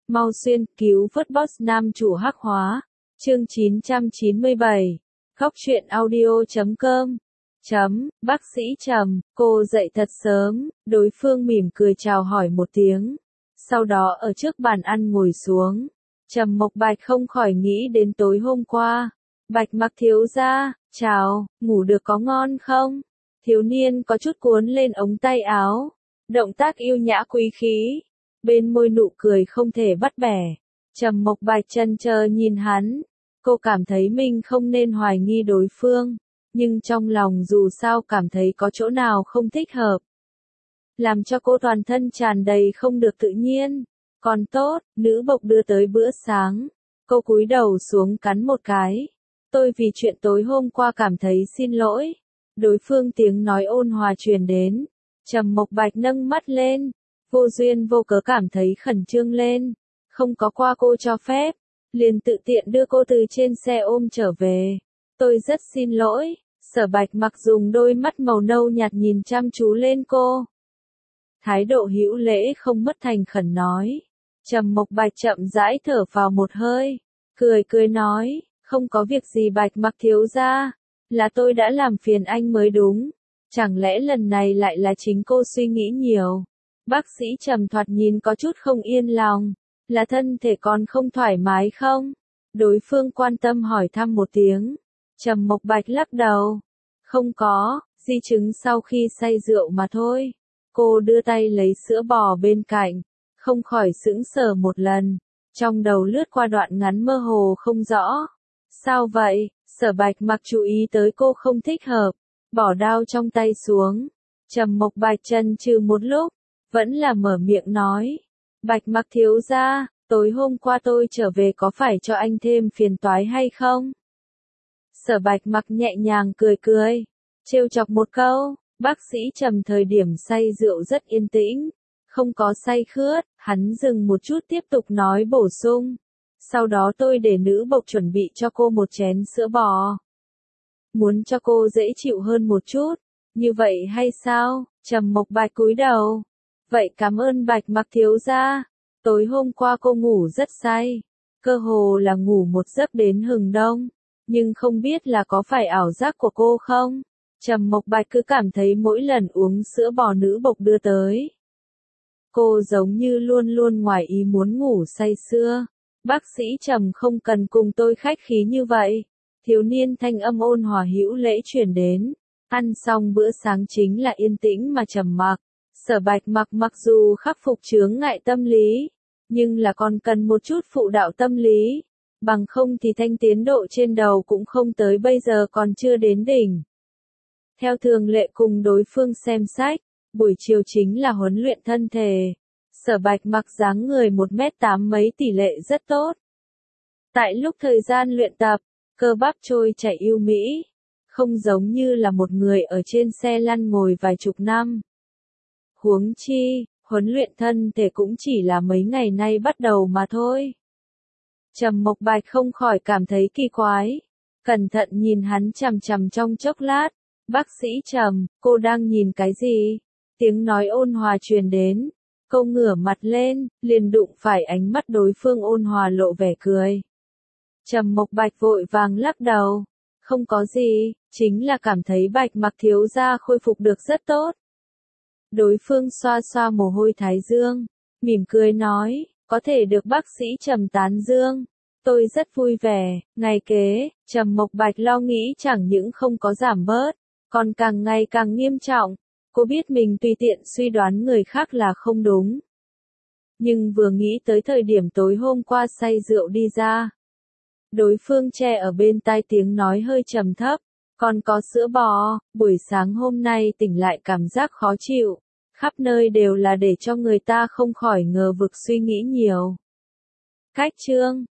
Mau xuyên cứu vớt boss nam chủ hắc hóa. Chương 997. Góc truyện audio.com. Bác sĩ Trầm, cô dậy thật sớm, đối phương mỉm cười chào hỏi một tiếng. Sau đó ở trước bàn ăn ngồi xuống. Trầm Mộc Bạch không khỏi nghĩ đến tối hôm qua. Bạch Mặc thiếu gia, chào, ngủ được có ngon không? Thiếu niên có chút cuốn lên ống tay áo. Động tác yêu nhã quý khí. Bên môi nụ cười không thể bắt bẻ. Trầm Mộc Bạch chần chờ nhìn hắn. Cô cảm thấy mình không nên hoài nghi đối phương. Nhưng trong lòng dù sao cảm thấy có chỗ nào không thích hợp. Làm cho cô toàn thân tràn đầy không được tự nhiên. Còn tốt, nữ bộc đưa tới bữa sáng. Cô cúi đầu xuống cắn một cái. Tôi vì chuyện tối hôm qua cảm thấy xin lỗi. Đối phương tiếng nói ôn hòa truyền đến. Trầm Mộc Bạch nâng mắt lên. Vô duyên vô cớ cảm thấy khẩn trương lên. Không có qua cô cho phép. Liền tự tiện đưa cô từ trên xe ôm trở về. Tôi rất xin lỗi. Sở Bạch Mặc dùng đôi mắt màu nâu nhạt nhìn chăm chú lên cô. Thái độ hữu lễ không mất thành khẩn nói. Trầm Mộc Bạch chậm rãi thở vào một hơi. Cười nói, không có việc gì Bạch Mặc thiếu gia. Là tôi đã làm phiền anh mới đúng. Chẳng lẽ lần này lại là chính cô suy nghĩ nhiều. Bác sĩ Trầm thoạt nhìn có chút không yên lòng. Là thân thể còn không thoải mái không? Đối phương quan tâm hỏi thăm một tiếng. Trầm Mộc Bạch lắc đầu. Không có, di chứng sau khi say rượu mà thôi. Cô đưa tay lấy sữa bò bên cạnh. Không khỏi sững sờ một lần. Trong đầu lướt qua đoạn ngắn mơ hồ không rõ. Sao vậy? Sở Bạch Mặc chú ý tới cô không thích hợp. Bỏ đao trong tay xuống. Trầm Mộc Bạch chần chừ một lúc. Vẫn là mở miệng nói. Bạch Mặc thiếu gia, tối hôm qua tôi trở về có phải cho anh thêm phiền toái hay không? Sở Bạch Mặc nhẹ nhàng cười. Trêu chọc một câu, bác sĩ Trầm thời điểm say rượu rất yên tĩnh. Không có say khướt, hắn dừng một chút tiếp tục nói bổ sung. Sau đó tôi để nữ bộc chuẩn bị cho cô một chén sữa bò. Muốn cho cô dễ chịu hơn một chút. Như vậy hay sao? Trầm Mộc Bạch cúi đầu. Vậy cảm ơn Bạch Mặc thiếu gia. Tối hôm qua cô ngủ rất say. Cơ hồ là ngủ một giấc đến hừng đông. Nhưng không biết là có phải ảo giác của cô không? Trầm Mộc Bạch cứ cảm thấy mỗi lần uống sữa bò nữ bộc đưa tới. Cô giống như luôn ngoài ý muốn ngủ say sưa. Bác sĩ Trầm không cần cùng tôi khách khí như vậy. Thiếu niên thanh âm ôn hòa hữu lễ truyền đến. Ăn xong bữa sáng chính là yên tĩnh mà trầm mặc. Sở Bạch Mặc mặc dù khắc phục chướng ngại tâm lý, nhưng là còn cần một chút phụ đạo tâm lý. Bằng không thì thanh tiến độ trên đầu cũng không tới bây giờ còn chưa đến đỉnh. Theo thường lệ cùng đối phương xem sách, buổi chiều chính là huấn luyện thân thể. Sở Bạch Mặc dáng người 1m8 mấy tỷ lệ rất tốt. Tại lúc thời gian luyện tập, cơ bắp trôi chảy yêu mỹ. Không giống như là một người ở trên xe lăn ngồi vài chục năm. Huống chi, huấn luyện thân thể cũng chỉ là mấy ngày nay bắt đầu mà thôi. Trầm Mộc Bạch không khỏi cảm thấy kỳ quái. Cẩn thận nhìn hắn chằm chằm trong chốc lát. Bác sĩ Trầm, cô đang nhìn cái gì? Tiếng nói ôn hòa truyền đến. Cô ngửa mặt lên, liền đụng phải ánh mắt đối phương ôn hòa lộ vẻ cười. Trầm Mộc Bạch vội vàng lắc đầu. Không có gì, chính là cảm thấy Bạch Mặc thiếu gia khôi phục được rất tốt. Đối phương xoa xoa mồ hôi thái dương, mỉm cười nói, có thể được bác sĩ Trầm tán dương. Tôi rất vui vẻ. Ngày kế, Trầm Mộc Bạch lo nghĩ chẳng những không có giảm bớt, còn càng ngày càng nghiêm trọng. Cô biết mình tùy tiện suy đoán người khác là không đúng. Nhưng vừa nghĩ tới thời điểm tối hôm qua say rượu đi ra. Đối phương che ở bên tai tiếng nói hơi trầm thấp. Còn có sữa bò, buổi sáng hôm nay tỉnh lại cảm giác khó chịu. Khắp nơi đều là để cho người ta không khỏi ngờ vực suy nghĩ nhiều. Cách chương